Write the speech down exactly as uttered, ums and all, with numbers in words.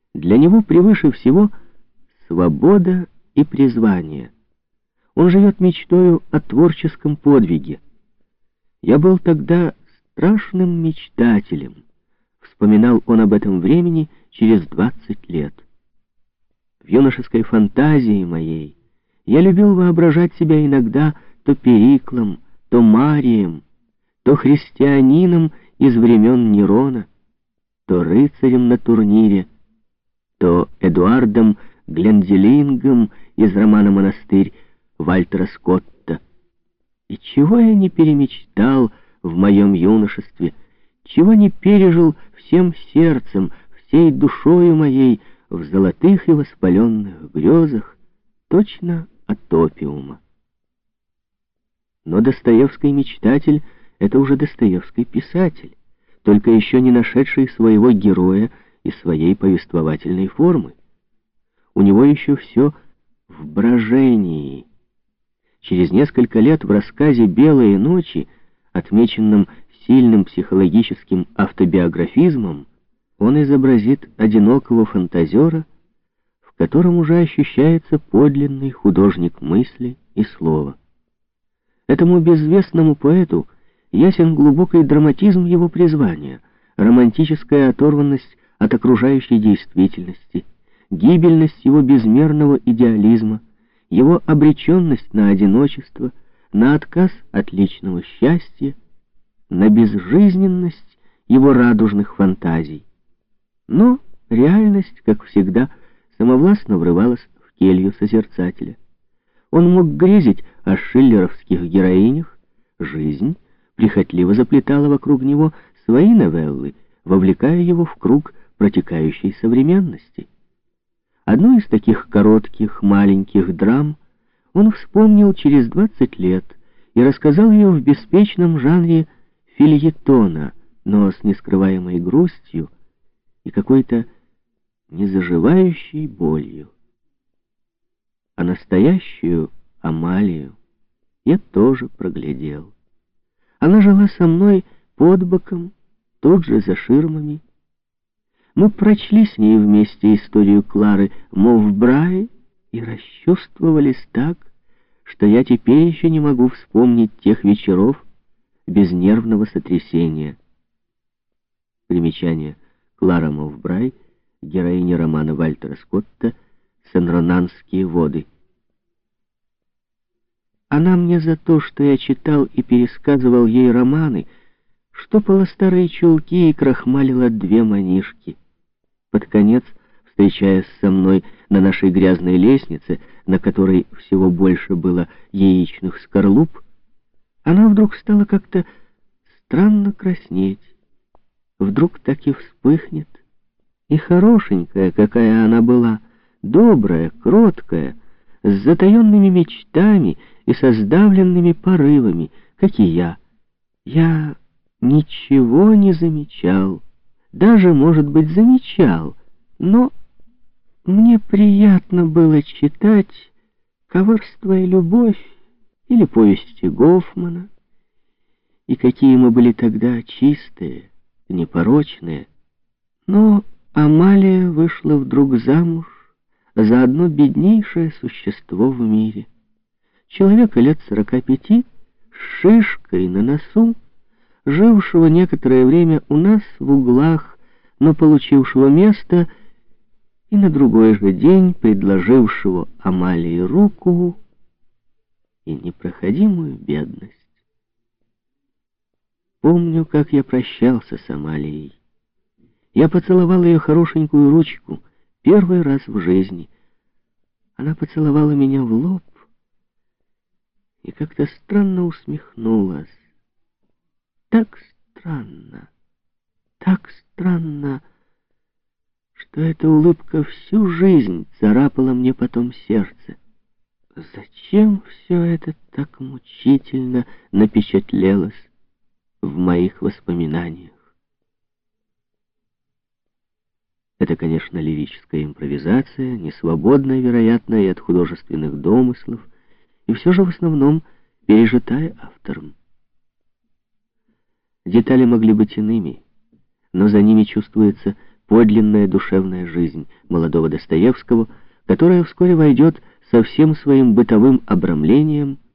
Для него превыше всего свобода и призвание. Он живет мечтою о творческом подвиге. «Я был тогда страшным мечтателем», — вспоминал он об этом времени через двадцать лет. «В юношеской фантазии моей я любил воображать себя иногда то Периклом, то Марием, то христианином из времен Нерона, то рыцарем на турнире, то Эдуардом Гленделингом из романа «Монастырь» Вальтера Скотта. И чего я не перемечтал в моем юношестве, чего не пережил всем сердцем, всей душою моей в золотых и воспаленных грезах, точно от опиума. Но Достоевский мечтатель — это уже Достоевский писатель, только еще не нашедший своего героя и своей повествовательной формы. У него еще все в брожении. Через несколько лет в рассказе «Белые ночи», отмеченном сильным психологическим автобиографизмом, он изобразит одинокого фантазера, в котором уже ощущается подлинный художник мысли и слова. Этому безвестному поэту ясен глубокий драматизм его призвания, романтическая оторванность от окружающей действительности, гибельность его безмерного идеализма, его обреченность на одиночество, на отказ от личного счастья, на безжизненность его радужных фантазий. Но реальность, как всегда, самовластно врывалась в келью созерцателя. Он мог грезить о шиллеровских героинях, жизнь прихотливо заплетала вокруг него свои новеллы, вовлекая его в круг протекающей современности. Одну из таких коротких, маленьких драм он вспомнил через двадцать лет и рассказал ее в беспечном жанре фельетона, но с нескрываемой грустью и какой-то незаживающей болью. А настоящую Амалию я тоже проглядел. Она жила со мной под боком, тут же за ширмами. Мы прочли с ней вместе историю Клары Мовбрай и расчувствовались так, что я теперь еще не могу вспомнить тех вечеров без нервного сотрясения. Примечание. Клара Мовбрай, героиня романа Вальтера Скотта «Сен-Ронанские воды». Она мне за то, что я читал и пересказывал ей романы, штопала старые чулки и крахмалила две манишки. Под конец, встречаясь со мной на нашей грязной лестнице, на которой всего больше было яичных скорлуп, она вдруг стала как-то странно краснеть. Вдруг так и вспыхнет. И хорошенькая, какая она была, добрая, кроткая, с затаенными мечтами и со сдавленными порывами, как и я. Я ничего не замечал, даже, может быть, замечал, но мне приятно было читать «Коварство и любовь» или повести Гофмана, и какие мы были тогда чистые, непорочные. Но Амалия вышла вдруг замуж за одно беднейшее существо в мире. Человека лет сорока пяти, с шишкой на носу, жившего некоторое время у нас в углах, но получившего место и на другой же день предложившего Амалии руку и непроходимую бедность. Помню, как я прощался с Амалией. Я поцеловал ее хорошенькую ручку первый раз в жизни. Она поцеловала меня в лоб и как-то странно усмехнулась. Так странно, так странно, что эта улыбка всю жизнь царапала мне потом сердце. Зачем все это так мучительно напечатлелось в моих воспоминаниях? Это, конечно, лирическая импровизация, несвободная, вероятно, и от художественных домыслов, и все же в основном пережитая автором. Детали могли быть иными, но за ними чувствуется подлинная душевная жизнь молодого Достоевского, которая вскоре войдет со всем своим бытовым обрамлением